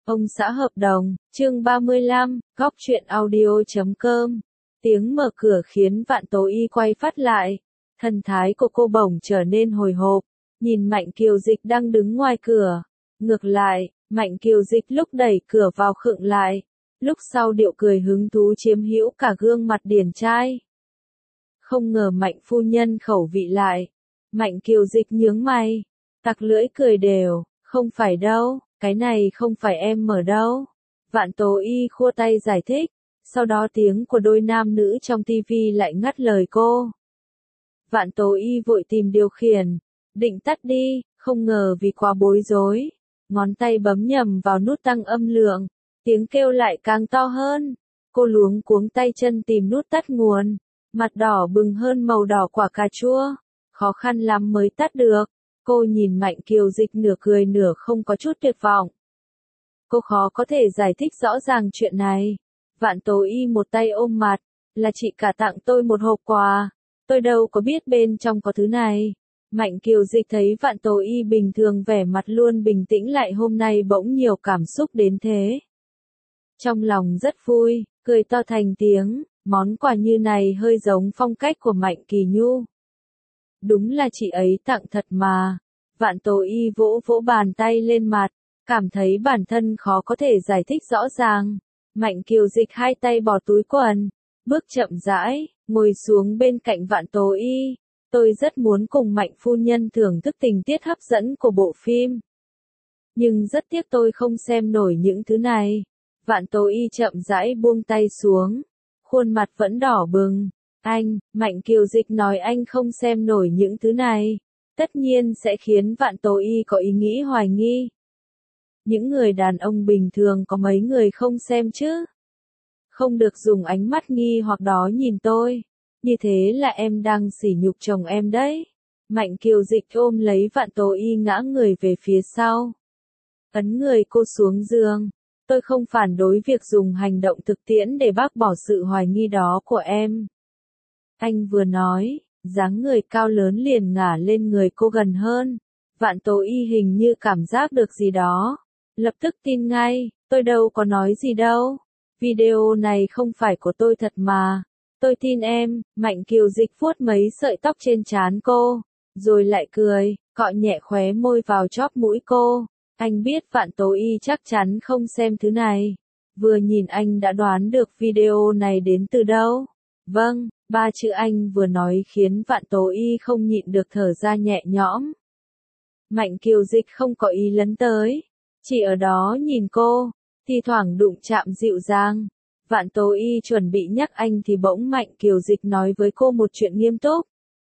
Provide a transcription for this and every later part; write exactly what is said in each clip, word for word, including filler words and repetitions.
Ông xã hợp đồng, chương ba mươi lăm, góc truyện audio chấm com. Tiếng mở cửa khiến Vạn Tố Y quay phát lại. Thần thái của cô bỗng trở nên hồi hộp, nhìn Mạnh Kiều Dịch đang đứng ngoài cửa. Ngược lại, Mạnh Kiều Dịch lúc đẩy cửa vào khựng lại, lúc sau điệu cười hứng thú chiếm hữu cả gương mặt điển trai. Không ngờ Mạnh phu nhân khẩu vị lại. Mạnh Kiều Dịch nhướng mày, tặc lưỡi cười đều, không phải đâu. Cái này không phải em mở đâu. Vạn Tố Y khua tay giải thích, sau đó tiếng của đôi nam nữ trong tivi lại ngắt lời cô. Vạn Tố Y vội tìm điều khiển, định tắt đi, không ngờ vì quá bối rối. Ngón tay bấm nhầm vào nút tăng âm lượng, tiếng kêu lại càng to hơn. Cô luống cuống tay chân tìm nút tắt nguồn, mặt đỏ bừng hơn màu đỏ quả cà chua, khó khăn lắm mới tắt được. Cô nhìn Mạnh Kiều Dịch nửa cười nửa không có chút tuyệt vọng. Cô khó có thể giải thích rõ ràng chuyện này. Vạn Tố Y một tay ôm mặt, là chị cả tặng tôi một hộp quà. Tôi đâu có biết bên trong có thứ này. Mạnh Kiều Dịch thấy Vạn Tố Y bình thường vẻ mặt luôn bình tĩnh lại hôm nay bỗng nhiều cảm xúc đến thế. Trong lòng rất vui, cười to thành tiếng, món quà như này hơi giống phong cách của Mạnh Kỳ Nhu. Đúng là chị ấy tặng thật mà. Vạn Tố Y vỗ vỗ bàn tay lên mặt, cảm thấy bản thân khó có thể giải thích rõ ràng. Mạnh Kiều Dịch hai tay bỏ túi quần, bước chậm rãi, ngồi xuống bên cạnh Vạn Tố Y. Tôi rất muốn cùng Mạnh phu nhân thưởng thức tình tiết hấp dẫn của bộ phim. Nhưng rất tiếc tôi không xem nổi những thứ này. Vạn Tố Y chậm rãi buông tay xuống, khuôn mặt vẫn đỏ bừng. Anh, Mạnh Kiều Dịch nói anh không xem nổi những thứ này, tất nhiên sẽ khiến Vạn Tố Y có ý nghĩ hoài nghi. Những người đàn ông bình thường có mấy người không xem chứ? Không được dùng ánh mắt nghi hoặc đó nhìn tôi, như thế là em đang sỉ nhục chồng em đấy. Mạnh Kiều Dịch ôm lấy Vạn Tố Y ngã người về phía sau, ấn người cô xuống giường. Tôi không phản đối việc dùng hành động thực tiễn để bác bỏ sự hoài nghi đó của em. Anh vừa nói, dáng người cao lớn liền ngả lên người cô gần hơn. Vạn Tố Y hình như cảm giác được gì đó, lập tức tin ngay, tôi đâu có nói gì đâu. Video này không phải của tôi thật mà. Tôi tin em. Mạnh Kiều Dịch vuốt mấy sợi tóc trên trán cô, rồi lại cười, cọ nhẹ khóe môi vào chóp mũi cô. Anh biết Vạn Tố Y chắc chắn không xem thứ này. Vừa nhìn anh đã đoán được video này đến từ đâu. Vâng, ba chữ anh vừa nói khiến Vạn Tố Y không nhịn được thở ra nhẹ nhõm. Mạnh Kiều Dịch không có ý lấn tới, chỉ ở đó nhìn cô, thi thoảng đụng chạm dịu dàng. Vạn Tố Y chuẩn bị nhắc anh thì bỗng Mạnh Kiều Dịch nói với cô một chuyện nghiêm túc.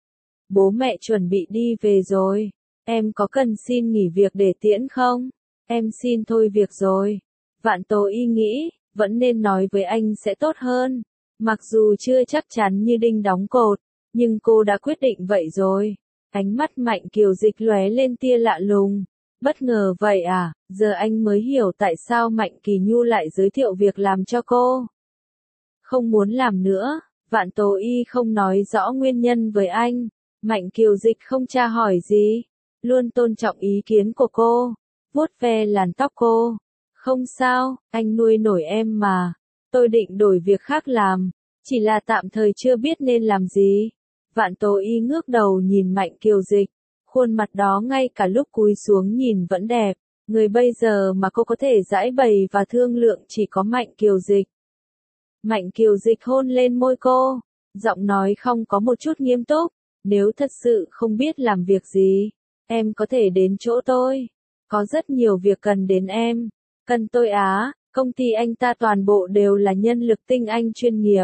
Bố mẹ chuẩn bị đi về rồi, em có cần xin nghỉ việc để tiễn không? Em xin thôi việc rồi. Vạn Tố Y nghĩ, vẫn nên nói với anh sẽ tốt hơn. Mặc dù chưa chắc chắn như đinh đóng cột, nhưng cô đã quyết định vậy rồi. Ánh mắt Mạnh Kiều Dịch lóe lên tia lạ lùng. Bất ngờ vậy à, giờ anh mới hiểu tại sao Mạnh Kỳ Nhu lại giới thiệu việc làm cho cô. Không muốn làm nữa. Vạn Tố Y không nói rõ nguyên nhân với anh. Mạnh Kiều Dịch không tra hỏi gì, luôn tôn trọng ý kiến của cô, vuốt ve làn tóc cô. Không sao, anh nuôi nổi em mà. Tôi định đổi việc khác làm, chỉ là tạm thời chưa biết nên làm gì. Vạn Tố Y ngước đầu nhìn Mạnh Kiều Dịch, khuôn mặt đó ngay cả lúc cúi xuống nhìn vẫn đẹp. Người bây giờ mà cô có thể giãi bày và thương lượng chỉ có Mạnh Kiều Dịch. Mạnh Kiều Dịch hôn lên môi cô, giọng nói không có một chút nghiêm túc. Nếu thật sự không biết làm việc gì, em có thể đến chỗ tôi. Có rất nhiều việc cần đến em. Cần tôi á, công ty anh ta toàn bộ đều là nhân lực tinh anh chuyên nghiệp.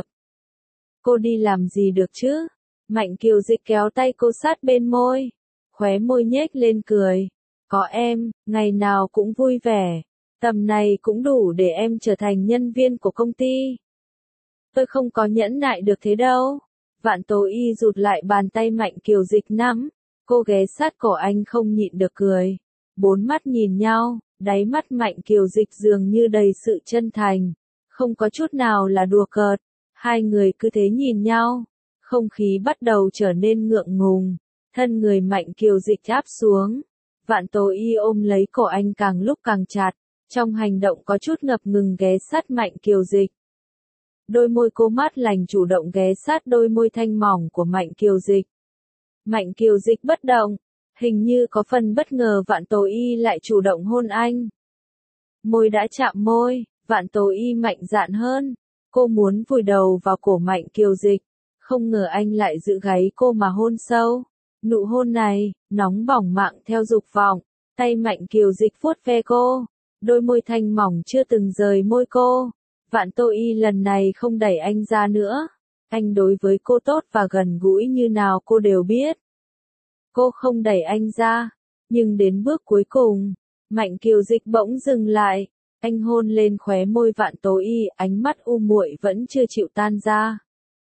Cô đi làm gì được chứ? Mạnh Kiều Dịch kéo tay cô sát bên môi, khóe môi nhếch lên cười. Có em, ngày nào cũng vui vẻ. Tầm này cũng đủ để em trở thành nhân viên của công ty. Tôi không có nhẫn nại được thế đâu. Vạn Tố Y rụt lại bàn tay Mạnh Kiều Dịch nắm. Cô ghé sát cổ anh không nhịn được cười. Bốn mắt nhìn nhau, đáy mắt Mạnh Kiều Dịch dường như đầy sự chân thành. Không có chút nào là đùa cợt. Hai người cứ thế nhìn nhau. Không khí bắt đầu trở nên ngượng ngùng. Thân người Mạnh Kiều Dịch áp xuống. Vạn Tố Y ôm lấy cổ anh càng lúc càng chặt. trong hành động có chút ngập ngừng ghé sát Mạnh Kiều Dịch. Đôi môi cô mát lành chủ động ghé sát đôi môi thanh mỏng của Mạnh Kiều Dịch. Mạnh Kiều Dịch bất động, hình như có phần bất ngờ Vạn Tố Y lại chủ động hôn anh. Môi đã chạm môi, Vạn Tố Y mạnh dạn hơn, cô muốn vùi đầu vào cổ Mạnh Kiều Dịch, không ngờ anh lại giữ gáy cô mà hôn sâu. Nụ hôn này, nóng bỏng mạng theo dục vọng, tay Mạnh Kiều Dịch vuốt ve cô, đôi môi thanh mỏng chưa từng rời môi cô. Vạn Tố Y lần này không đẩy anh ra nữa, anh đối với cô tốt và gần gũi như nào cô đều biết. Cô không đẩy anh ra, nhưng đến bước cuối cùng, Mạnh Kiều Dịch bỗng dừng lại, anh hôn lên khóe môi Vạn Tố Y, ánh mắt u muội vẫn chưa chịu tan ra.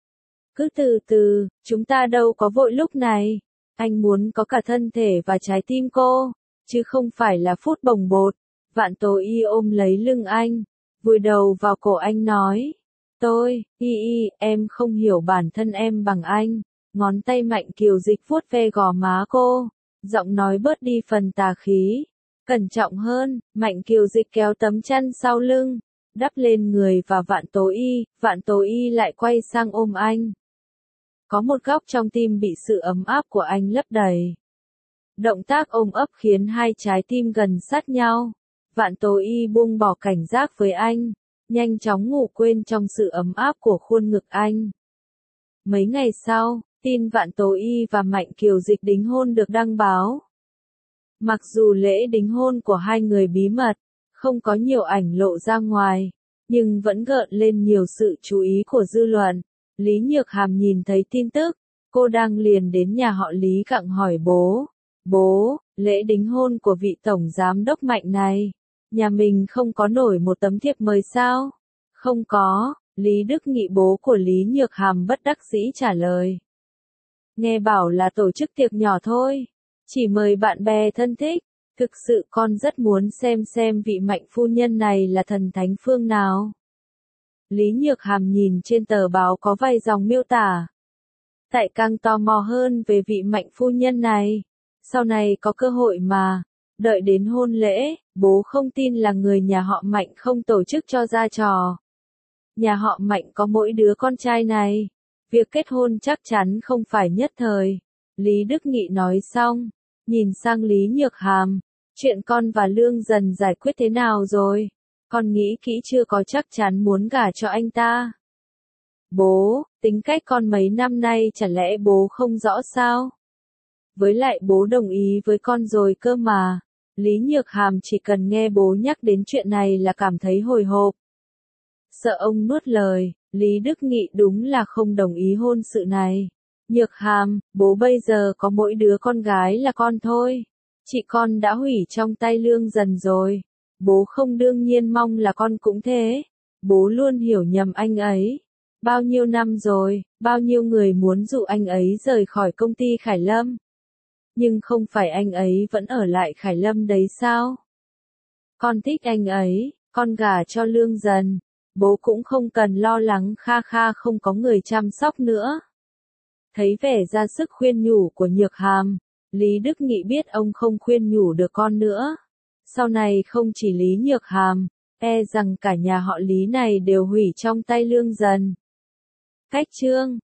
Cứ từ từ, chúng ta đâu có vội lúc này, anh muốn có cả thân thể và trái tim cô, chứ không phải là phút bồng bột. Vạn Tố Y ôm lấy lưng anh, vùi đầu vào cổ anh nói, tôi, Y Y, em không hiểu bản thân em bằng anh. Ngón tay Mạnh Kiều Dịch vuốt ve gò má cô, giọng nói bớt đi phần tà khí. Cẩn trọng hơn, Mạnh Kiều Dịch kéo tấm chăn sau lưng, đắp lên người và Vạn Tố Y, Vạn Tố Y lại quay sang ôm anh. Có một góc trong tim bị sự ấm áp của anh lấp đầy. Động tác ôm ấp khiến hai trái tim gần sát nhau. Vạn Tố Y buông bỏ cảnh giác với anh, nhanh chóng ngủ quên trong sự ấm áp của khuôn ngực anh. Mấy ngày sau, tin Vạn Tố Y và Mạnh Kiều Dịch đính hôn được đăng báo. Mặc dù lễ đính hôn của hai người bí mật, không có nhiều ảnh lộ ra ngoài, nhưng vẫn gợi lên nhiều sự chú ý của dư luận. Lý Nhược Hàm nhìn thấy tin tức, cô đang liền đến nhà họ Lý gặng hỏi bố. Bố, lễ đính hôn của vị tổng giám đốc Mạnh này, nhà mình không có nổi một tấm thiệp mời sao? Không có, Lý Đức Nghị bố của Lý Nhược Hàm bất đắc dĩ trả lời. Nghe bảo là tổ chức tiệc nhỏ thôi, chỉ mời bạn bè thân thích, thực sự con rất muốn xem xem vị Mạnh phu nhân này là thần thánh phương nào. Lý Nhược Hàm nhìn trên tờ báo có vài dòng miêu tả. Tại càng tò mò hơn về vị Mạnh phu nhân này, sau này có cơ hội mà, đợi đến hôn lễ, bố không tin là người nhà họ Mạnh không tổ chức cho ra trò. Nhà họ Mạnh có mỗi đứa con trai này, việc kết hôn chắc chắn không phải nhất thời. Lý Đức Nghị nói xong, nhìn sang Lý Nhược Hàm, chuyện con và Lương Dần giải quyết thế nào rồi? Con nghĩ kỹ chưa, có chắc chắn muốn gả cho anh ta? Bố, tính cách con mấy năm nay chả lẽ bố không rõ sao? Với lại bố đồng ý với con rồi cơ mà. Lý Nhược Hàm chỉ cần nghe bố nhắc đến chuyện này là cảm thấy hồi hộp. Sợ ông nuốt lời, Lý Đức Nghị đúng là không đồng ý hôn sự này. Nhược Hàm, bố bây giờ có mỗi đứa con gái là con thôi. Chị con đã hủy trong tay Lương Dần rồi. Bố không đương nhiên mong là con cũng thế. Bố luôn hiểu nhầm anh ấy. Bao nhiêu năm rồi, bao nhiêu người muốn dụ anh ấy rời khỏi công ty Khải Lâm. Nhưng không phải anh ấy vẫn ở lại Khải Lâm đấy sao? Con thích anh ấy, con gả cho Lương Dần. Bố cũng không cần lo lắng Kha Kha không có người chăm sóc nữa. Thấy vẻ ra sức khuyên nhủ của Nhược Hàm, Lý Đức Nghị biết ông không khuyên nhủ được con nữa. Sau này không chỉ Lý Nhược Hàm, e rằng cả nhà họ Lý này đều hủy trong tay Lương Dần. Cách chương